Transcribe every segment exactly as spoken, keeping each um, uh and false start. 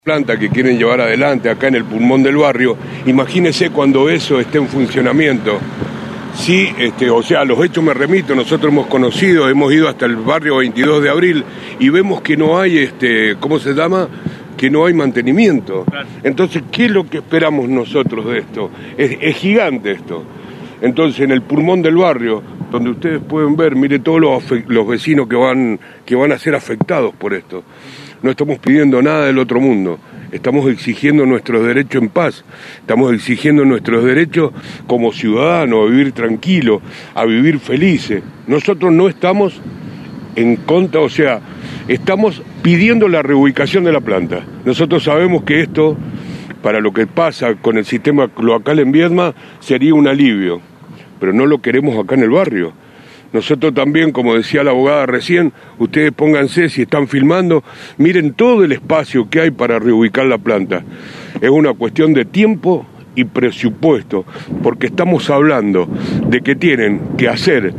planta que quieren llevar adelante acá en el pulmón del barrio. Imagínese cuando eso esté en funcionamiento. Sí, este, o sea, los hechos me remito, nosotros hemos conocido, hemos ido hasta el barrio veintidós de abril y vemos que no hay, este, ¿cómo se llama? Que no hay mantenimiento. Claro. Entonces, ¿qué es lo que esperamos nosotros de esto? Es, es gigante esto. Entonces, en el pulmón del barrio, donde ustedes pueden ver, mire todos los, los vecinos que van, que van a ser afectados por esto. No estamos pidiendo nada del otro mundo, estamos exigiendo nuestros derechos en paz, estamos exigiendo nuestros derechos como ciudadanos, a vivir tranquilos, a vivir felices. Nosotros no estamos en contra, o sea, estamos pidiendo la reubicación de la planta. Nosotros sabemos que esto, para lo que pasa con el sistema cloacal en Viedma, sería un alivio, pero no lo queremos acá en el barrio. Nosotros también, como decía la abogada recién, ustedes pónganse, si están filmando, miren todo el espacio que hay para reubicar la planta. Es una cuestión de tiempo y presupuesto, porque estamos hablando de que tienen que hacer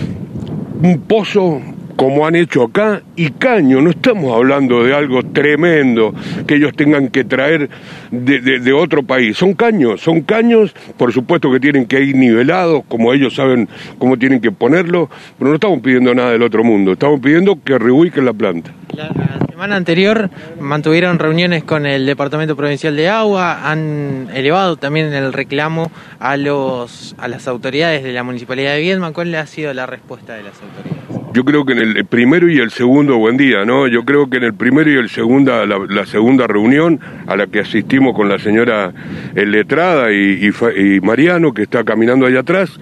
un pozo como han hecho acá, y caño, no estamos hablando de algo tremendo que ellos tengan que traer de, de, de otro país, son caños, son caños, por supuesto que tienen que ir nivelados, como ellos saben cómo tienen que ponerlo, pero no estamos pidiendo nada del otro mundo, estamos pidiendo que reubiquen la planta. La semana anterior mantuvieron reuniones con el Departamento Provincial de Agua, han elevado también el reclamo a los a las autoridades de la Municipalidad de Viedma. ¿Cuál ha sido la respuesta de las autoridades? Yo creo que en el primero y el segundo, buen día, ¿no? Yo creo que en el primero y el segunda, la, la segunda reunión a la que asistimos con la señora el letrada y, y, y Mariano, que está caminando allá atrás,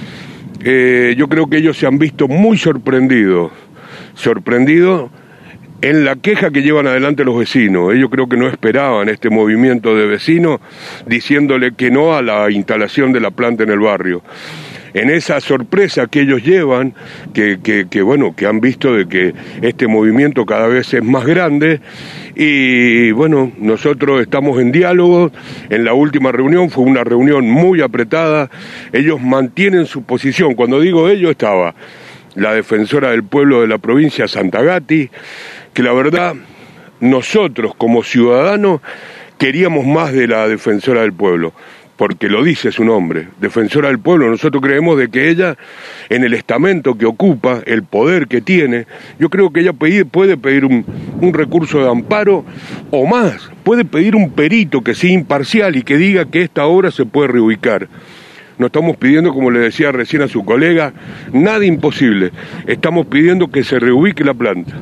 eh, yo creo que ellos se han visto muy sorprendidos, sorprendidos en la queja que llevan adelante los vecinos. Ellos creo que no esperaban este movimiento de vecinos diciéndole que no a la instalación de la planta en el barrio. En esa sorpresa que ellos llevan, que, que, que bueno, que han visto de que este movimiento cada vez es más grande, y bueno, nosotros estamos en diálogo. En la última reunión fue una reunión muy apretada, ellos mantienen su posición. Cuando digo ellos, estaba la defensora del pueblo de la provincia, Santagati, que la verdad, nosotros como ciudadanos queríamos más de la defensora del pueblo, porque lo dice su nombre, defensora del pueblo. Nosotros creemos de que ella, en el estamento que ocupa, el poder que tiene, yo creo que ella puede pedir un, un recurso de amparo o más, puede pedir un perito que sea imparcial y que diga que esta obra se puede reubicar. No estamos pidiendo, como le decía recién a su colega, nada imposible, estamos pidiendo que se reubique la planta.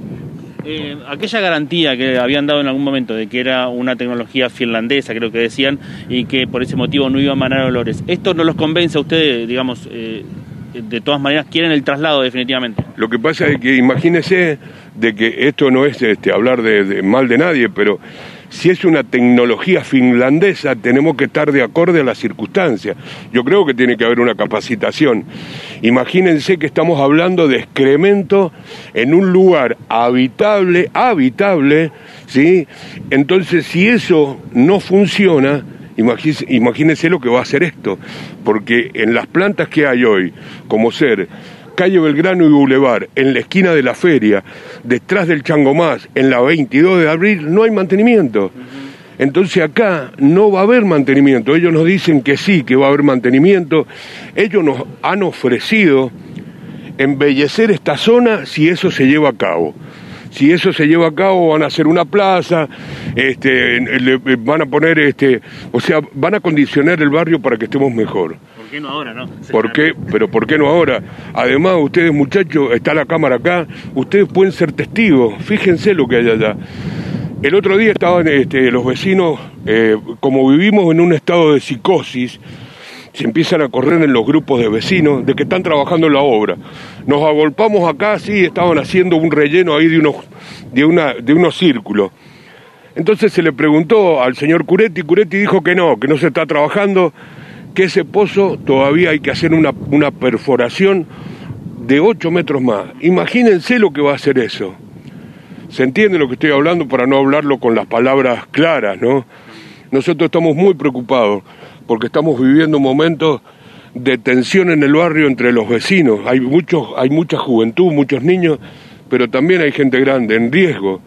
Eh, aquella garantía que habían dado en algún momento de que era una tecnología finlandesa, creo que decían, y que por ese motivo no iba a emanar olores, ¿esto no los convence a ustedes, digamos, eh, de todas maneras quieren el traslado definitivamente? Lo que pasa es que imagínese de que esto no es este, hablar de, de mal de nadie, pero si es una tecnología finlandesa, tenemos que estar de acorde a las circunstancias. Yo creo que tiene que haber una capacitación. Imagínense que estamos hablando de excremento en un lugar habitable, habitable, ¿sí? Entonces, si eso no funciona, imagínense, imagínense lo que va a hacer esto, porque en las plantas que hay hoy, como ser calle Belgrano y Boulevard, en la esquina de la feria, detrás del Changomás, en la veintidós de abril, no hay mantenimiento. Entonces acá no va a haber mantenimiento. Ellos nos dicen que sí, que va a haber mantenimiento. Ellos nos han ofrecido embellecer esta zona si eso se lleva a cabo. Si eso se lleva a cabo, van a hacer una plaza, este, le, van a poner, este, o sea, van a condicionar el barrio para que estemos mejor. ¿Por qué no ahora, no? ¿Por qué? Pero ¿por qué no ahora? Además, ustedes, muchachos, está la cámara acá, ustedes pueden ser testigos, fíjense lo que hay allá. El otro día estaban este, los vecinos, eh, como vivimos en un estado de psicosis, se empiezan a correr en los grupos de vecinos de que están trabajando en la obra. Nos agolpamos acá, sí, estaban haciendo un relleno ahí de unos, de una, de unos círculos. Entonces se le preguntó al señor Curetti, Curetti dijo que no, que no se está trabajando, que ese pozo todavía hay que hacer una, una perforación de ocho metros más. Imagínense lo que va a hacer eso. ¿Se entiende lo que estoy hablando para no hablarlo con las palabras claras, no? Nosotros estamos muy preocupados porque estamos viviendo momentos de tensión en el barrio entre los vecinos. Hay muchos, hay mucha juventud, muchos niños, pero también hay gente grande en riesgo.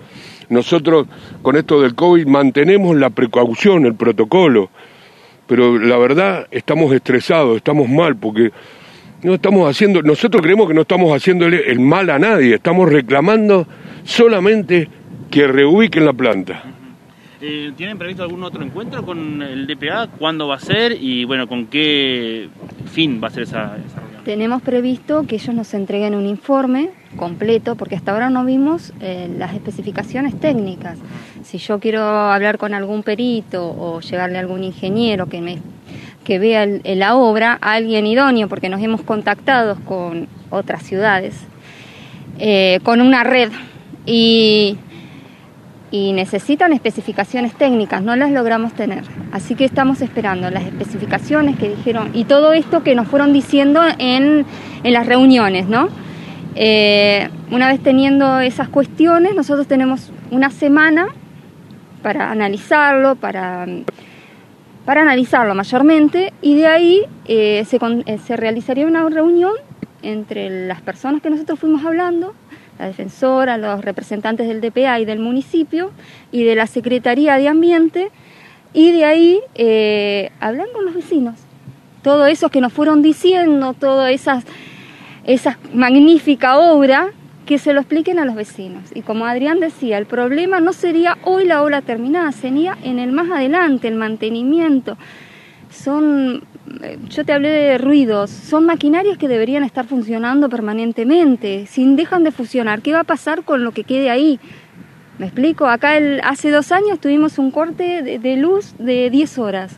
nosotros con esto del COVID mantenemos la precaución, el protocolo, pero la verdad estamos estresados, estamos mal, porque no estamos haciendo, nosotros creemos que no estamos haciéndole el mal a nadie, estamos reclamando solamente que reubiquen la planta. Eh, ¿Tienen previsto algún otro encuentro con el D P A? ¿Cuándo va a ser? Y bueno, ¿con qué fin va a ser esa, esa reunión? Tenemos previsto que ellos nos entreguen un informe completo, porque hasta ahora no vimos eh, las especificaciones técnicas. Si yo quiero hablar con algún perito o llegarle a algún ingeniero que me que vea el, la obra, a alguien idóneo, porque nos hemos contactado con otras ciudades, eh, con una red, y... y necesitan especificaciones técnicas, no las logramos tener. Así que estamos esperando las especificaciones que dijeron, y todo esto que nos fueron diciendo en, en las reuniones, ¿no? Eh, una vez teniendo esas cuestiones, nosotros tenemos una semana para analizarlo, para, para analizarlo mayormente, y de ahí eh, se, se realizaría una reunión entre las personas que nosotros fuimos hablando, la defensora, los representantes del D P A y del municipio y de la Secretaría de Ambiente, y de ahí eh, hablar con los vecinos. Todo eso que nos fueron diciendo, toda esa esa magnífica obra, que se lo expliquen a los vecinos. Y como Adrián decía, el problema no sería hoy la obra terminada, sería en el más adelante, el mantenimiento. Son... Yo te hablé de ruidos, son maquinarias que deberían estar funcionando permanentemente. Si dejan de funcionar, ¿qué va a pasar con lo que quede ahí? ¿Me explico? Acá el, hace dos años tuvimos un corte de, de luz de diez horas.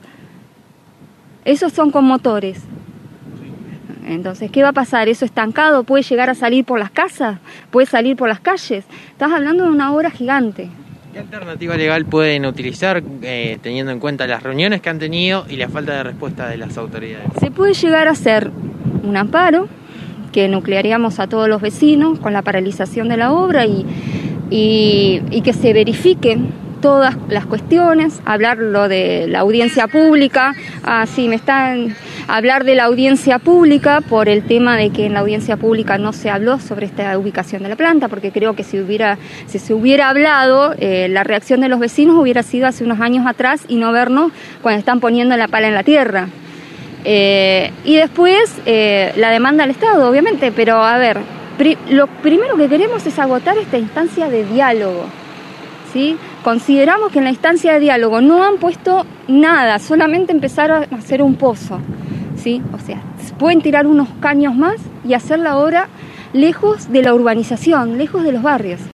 Esos son con motores. Entonces, ¿qué va a pasar? ¿Eso estancado puede llegar a salir por las casas? ¿Puede salir por las calles? Estás hablando de una obra gigante. ¿Qué alternativa legal pueden utilizar eh, teniendo en cuenta las reuniones que han tenido y la falta de respuesta de las autoridades? Se puede llegar a hacer un amparo que nuclearíamos a todos los vecinos con la paralización de la obra y, y, y que se verifiquen todas las cuestiones, hablar lo de la audiencia pública. Ah, sí, me están... Hablar de la audiencia pública por el tema de que en la audiencia pública no se habló sobre esta ubicación de la planta, porque creo que si hubiera si se hubiera hablado, eh, la reacción de los vecinos hubiera sido hace unos años atrás y no vernos cuando están poniendo la pala en la tierra. Eh, y después eh, la demanda al Estado, obviamente, pero a ver, pri- lo primero que queremos es agotar esta instancia de diálogo, ¿sí? Consideramos que en la instancia de diálogo no han puesto nada, solamente empezaron a hacer un pozo. ¿Sí? O sea, pueden tirar unos caños más y hacer la obra lejos de la urbanización, lejos de los barrios.